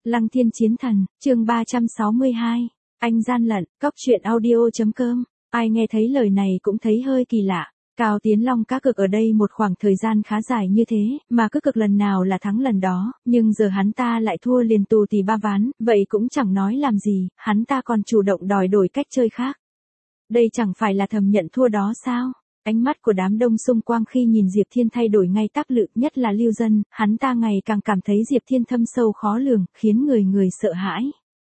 Lăng Thiên Chiến Thần, chương 362. Anh gian lận, cóc truyện audio.com. Ai nghe thấy lời này cũng thấy hơi kỳ lạ. Cao Tiến Long cá cược ở đây một khoảng thời gian khá dài như thế, mà cứ cực lần nào là thắng lần đó, nhưng giờ hắn ta lại thua liền tù tì 3 ván, vậy cũng chẳng nói làm gì, hắn ta còn chủ động đòi đổi cách chơi khác. Đây chẳng phải là thầm nhận thua đó sao? Ánh mắt của đám đông xung quanh khi nhìn Diệp Thiên thay đổi ngay tác lự, nhất là Lưu Dân, hắn ta ngày càng cảm thấy Diệp Thiên thâm sâu khó lường, khiến người sợ hãi.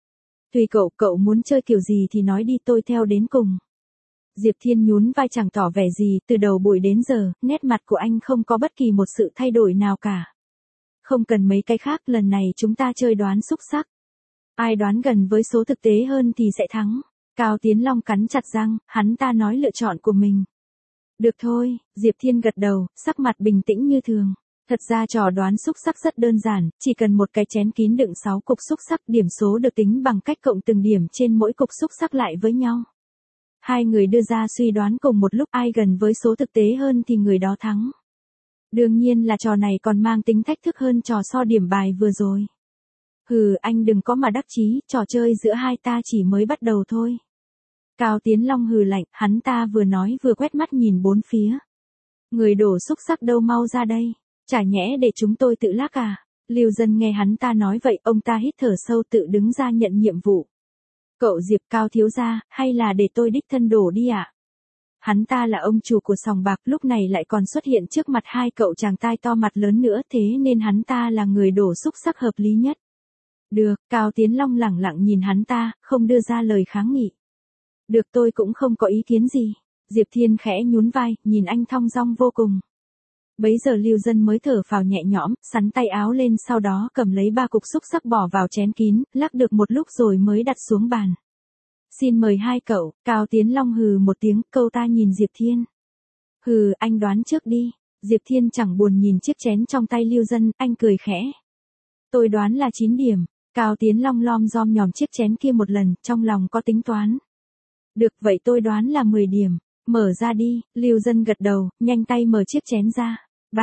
Tùy cậu muốn chơi kiểu gì thì nói đi, tôi theo đến cùng. Diệp Thiên nhún vai chẳng tỏ vẻ gì, từ đầu buổi đến giờ, nét mặt của anh không có bất kỳ một sự thay đổi nào cả. Không cần mấy cái khác, lần này chúng ta chơi đoán xúc xắc. Ai đoán gần với số thực tế hơn thì sẽ thắng. Cao Tiến Long cắn chặt răng, hắn ta nói lựa chọn của mình. Được thôi, Diệp Thiên gật đầu, sắc mặt bình tĩnh như thường. Thật ra trò đoán xúc xắc rất đơn giản, chỉ cần một cái chén kín đựng 6 cục xúc xắc, điểm số được tính bằng cách cộng từng điểm trên mỗi cục xúc xắc lại với nhau. Hai người đưa ra suy đoán cùng một lúc, ai gần với số thực tế hơn thì người đó thắng. Đương nhiên là trò này còn mang tính thách thức hơn trò so điểm bài vừa rồi. Hừ, anh đừng có mà đắc chí, trò chơi giữa hai ta chỉ mới bắt đầu thôi. Cao Tiến Long hừ lạnh, hắn ta vừa nói vừa quét mắt nhìn bốn phía. Người đổ xúc xắc đâu, mau ra đây, chả nhẽ để chúng tôi tự lắc à? Lưu Dân nghe hắn ta nói vậy, ông ta hít thở sâu tự đứng ra nhận nhiệm vụ. Cậu Diệp, Cao thiếu gia, hay là để tôi đích thân đổ đi ạ? Hắn ta là ông chủ của sòng bạc, lúc này lại còn xuất hiện trước mặt hai cậu chàng tai to mặt lớn nữa, thế nên hắn ta là người đổ xúc xắc hợp lý nhất. Được, Cao Tiến Long lẳng lặng nhìn hắn ta, không đưa ra lời kháng nghị. Được, tôi cũng không có ý kiến gì. Diệp Thiên khẽ nhún vai, nhìn anh thong dong vô cùng. Bấy giờ Lưu Dân mới thở phào nhẹ nhõm, sắn tay áo lên, sau đó cầm lấy 3 cục xúc xắc bỏ vào chén kín, lắc được một lúc rồi mới đặt xuống bàn. Xin mời hai cậu. Cao Tiến Long hừ một tiếng, câu ta nhìn Diệp Thiên. Hừ, anh đoán trước đi. Diệp Thiên chẳng buồn nhìn chiếc chén trong tay Lưu Dân, anh cười khẽ. Tôi đoán là 9 điểm. Cao Tiến Long lom rom nhòm chiếc chén kia một lần, trong lòng có tính toán. Được, vậy tôi đoán là 10 điểm. Mở ra đi. Lưu Dân gật đầu, nhanh tay mở chiếc chén ra.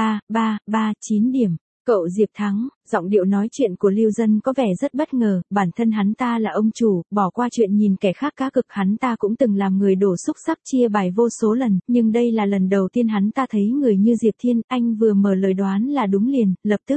9 điểm. Cậu Diệp thắng. Giọng điệu nói chuyện của Lưu Dân có vẻ rất bất ngờ, bản thân hắn ta là ông chủ, bỏ qua chuyện nhìn kẻ khác cá cược, hắn ta cũng từng làm người đổ xúc xắc chia bài vô số lần, nhưng đây là lần đầu tiên hắn ta thấy người như Diệp Thiên, anh vừa mở lời đoán là đúng liền, lập tức.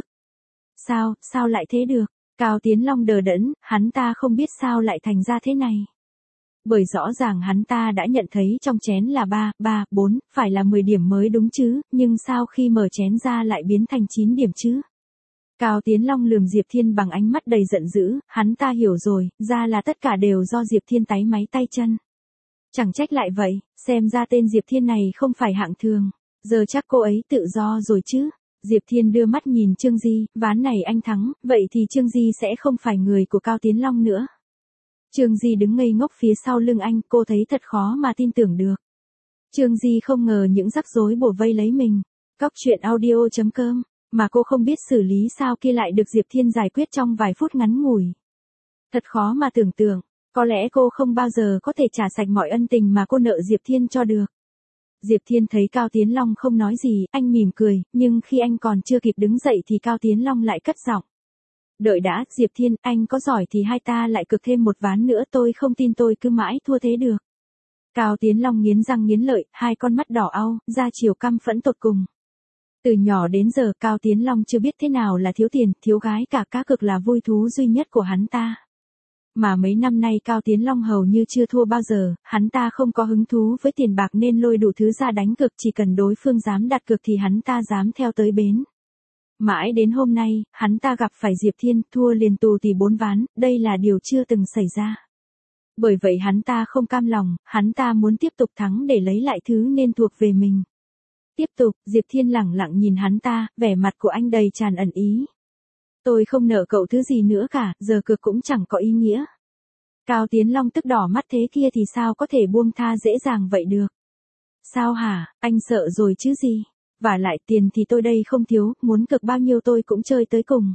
Sao lại thế được? Cao Tiến Long đờ đẫn, hắn ta không biết sao lại thành ra thế này. Bởi rõ ràng hắn ta đã nhận thấy trong chén là 4, phải là 10 điểm mới đúng chứ, nhưng sao khi mở chén ra lại biến thành 9 điểm chứ? Cao Tiến Long lườm Diệp Thiên bằng ánh mắt đầy giận dữ, hắn ta hiểu rồi, ra là tất cả đều do Diệp Thiên táy máy tay chân. Chẳng trách lại vậy, xem ra tên Diệp Thiên này không phải hạng thường, giờ chắc cô ấy tự do rồi chứ. Diệp Thiên đưa mắt nhìn Trương Di, ván này anh thắng, vậy thì Trương Di sẽ không phải người của Cao Tiến Long nữa. Trương Di đứng ngây ngốc phía sau lưng anh, cô thấy thật khó mà tin tưởng được. Trương Di không ngờ những rắc rối bủa vây lấy mình. Cóc truyện audio.com, mà cô không biết xử lý sao kia lại được Diệp Thiên giải quyết trong vài phút ngắn ngủi. Thật khó mà tưởng tượng, có lẽ cô không bao giờ có thể trả sạch mọi ân tình mà cô nợ Diệp Thiên cho được. Diệp Thiên thấy Cao Tiến Long không nói gì, anh mỉm cười, nhưng khi anh còn chưa kịp đứng dậy thì Cao Tiến Long lại cất giọng. Đợi đã, Diệp Thiên, anh có giỏi thì hai ta lại cược thêm một ván nữa, tôi không tin tôi cứ mãi thua thế được. Cao Tiến Long nghiến răng nghiến lợi, hai con mắt đỏ au, ra chiều căm phẫn tột cùng. Từ nhỏ đến giờ Cao Tiến Long chưa biết thế nào là thiếu tiền, thiếu gái, cả cá cược là vui thú duy nhất của hắn ta. Mà mấy năm nay Cao Tiến Long hầu như chưa thua bao giờ, hắn ta không có hứng thú với tiền bạc nên lôi đủ thứ ra đánh cược, chỉ cần đối phương dám đặt cược thì hắn ta dám theo tới bến. Mãi đến hôm nay, hắn ta gặp phải Diệp Thiên, thua liền tù tì 4 ván, đây là điều chưa từng xảy ra. Bởi vậy hắn ta không cam lòng, hắn ta muốn tiếp tục thắng để lấy lại thứ nên thuộc về mình. Tiếp tục, Diệp Thiên lẳng lặng nhìn hắn ta, vẻ mặt của anh đầy tràn ẩn ý. Tôi không nợ cậu thứ gì nữa cả, giờ cược cũng chẳng có ý nghĩa. Cao Tiến Long tức đỏ mắt, thế kia thì sao có thể buông tha dễ dàng vậy được? Sao hả, anh sợ rồi chứ gì? Và lại tiền thì tôi đây không thiếu, muốn cực bao nhiêu tôi cũng chơi tới cùng.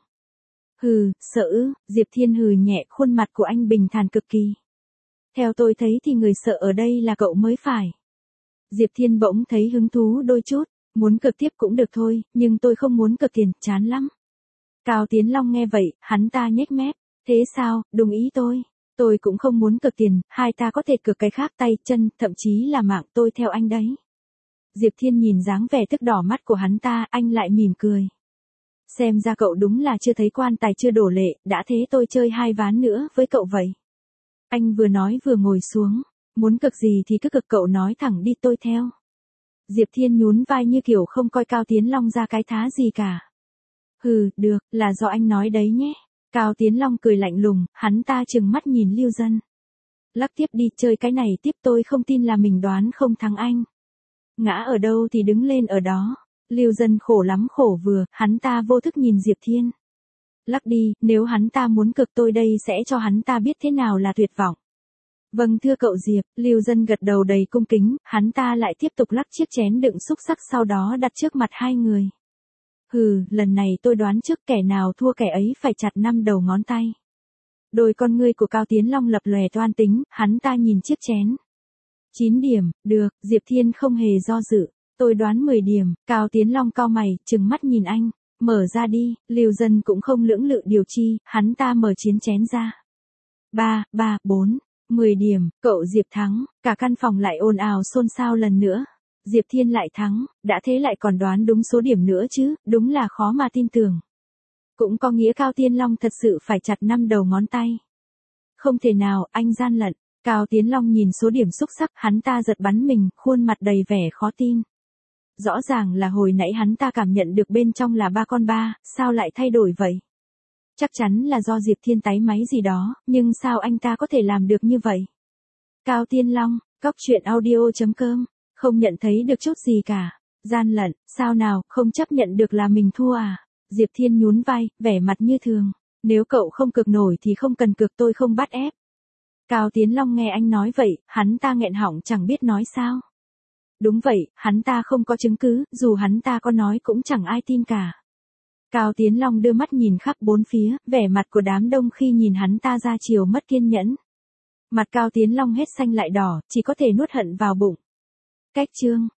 Hừ, sợ ư? Diệp Thiên hừ nhẹ, khuôn mặt của anh bình thản cực kỳ. Theo tôi thấy thì người sợ ở đây là cậu mới phải. Diệp Thiên bỗng thấy hứng thú đôi chút, muốn cực tiếp cũng được thôi, nhưng tôi không muốn cực tiền, chán lắm. Cao Tiến Long nghe vậy, hắn ta nhếch mép, Thế sao, đúng ý tôi. Tôi cũng không muốn cược tiền, hai ta có thể cược cái khác tay, chân, thậm chí là mạng, tôi theo anh đấy. Diệp Thiên nhìn dáng vẻ tức đỏ mắt của hắn ta, anh lại mỉm cười. Xem ra cậu đúng là chưa thấy quan tài chưa đổ lệ, đã thế tôi chơi 2 ván nữa với cậu vậy. Anh vừa nói vừa ngồi xuống. Muốn cực gì thì cứ cực, cậu nói thẳng đi, tôi theo. Diệp Thiên nhún vai như kiểu không coi Cao Tiến Long ra cái thá gì cả. Hừ, được, là do anh nói đấy nhé. Cao Tiến Long cười lạnh lùng, hắn ta trừng mắt nhìn Lưu Dân. Lắc tiếp đi, chơi cái này tiếp, tôi không tin là mình đoán không thắng anh. Ngã ở đâu thì đứng lên ở đó. Lưu Dân khổ lắm khổ vừa, hắn ta vô thức nhìn Diệp Thiên. Lắc đi, nếu hắn ta muốn cực tôi đây sẽ cho hắn ta biết thế nào là tuyệt vọng. Vâng thưa cậu Diệp, Lưu Dân gật đầu đầy cung kính, hắn ta lại tiếp tục lắc chiếc chén đựng xúc xắc sau đó đặt trước mặt hai người. Hừ, lần này tôi đoán trước kẻ nào thua kẻ ấy phải chặt 5 đầu ngón tay. Đôi con ngươi của Cao Tiến Long lập lòe toan tính, hắn ta nhìn chiếc chén. 9 điểm, được, Diệp Thiên không hề do dự. Tôi đoán 10 điểm, Cao Tiến Long cau mày, trừng mắt nhìn anh. Mở ra đi, Lưu Dân cũng không lưỡng lự điều chi, hắn ta mở chiến chén ra. 3, 4, 10 điểm, cậu Diệp thắng, cả căn phòng lại ồn ào xôn xao lần nữa. Diệp Thiên lại thắng, đã thế lại còn đoán đúng số điểm nữa chứ, đúng là khó mà tin tưởng. Cũng có nghĩa Cao Tiến Long thật sự phải chặt 5 đầu ngón tay. Không thể nào, anh gian lận. Cao Tiến Long nhìn số điểm xúc sắc, hắn ta giật bắn mình, khuôn mặt đầy vẻ khó tin. Rõ ràng là hồi nãy hắn ta cảm nhận được bên trong là 3 con 3, sao lại thay đổi vậy? Chắc chắn là do Diệp Thiên tái máy gì đó, nhưng sao anh ta có thể làm được như vậy? Cao Tiến Long, coctruyện.audio.com, không nhận thấy được chút gì cả. Gian lận, sao nào, không chấp nhận được là mình thua à? Diệp Thiên nhún vai, vẻ mặt như thường. Nếu cậu không cực nổi thì không cần cực, tôi không bắt ép. Cao Tiến Long nghe anh nói vậy, hắn ta nghẹn họng chẳng biết nói sao. Đúng vậy, hắn ta không có chứng cứ, dù hắn ta có nói cũng chẳng ai tin cả. Cao Tiến Long đưa mắt nhìn khắp bốn phía, vẻ mặt của đám đông khi nhìn hắn ta ra chiều mất kiên nhẫn. Mặt Cao Tiến Long hết xanh lại đỏ, chỉ có thể nuốt hận vào bụng. Cách chương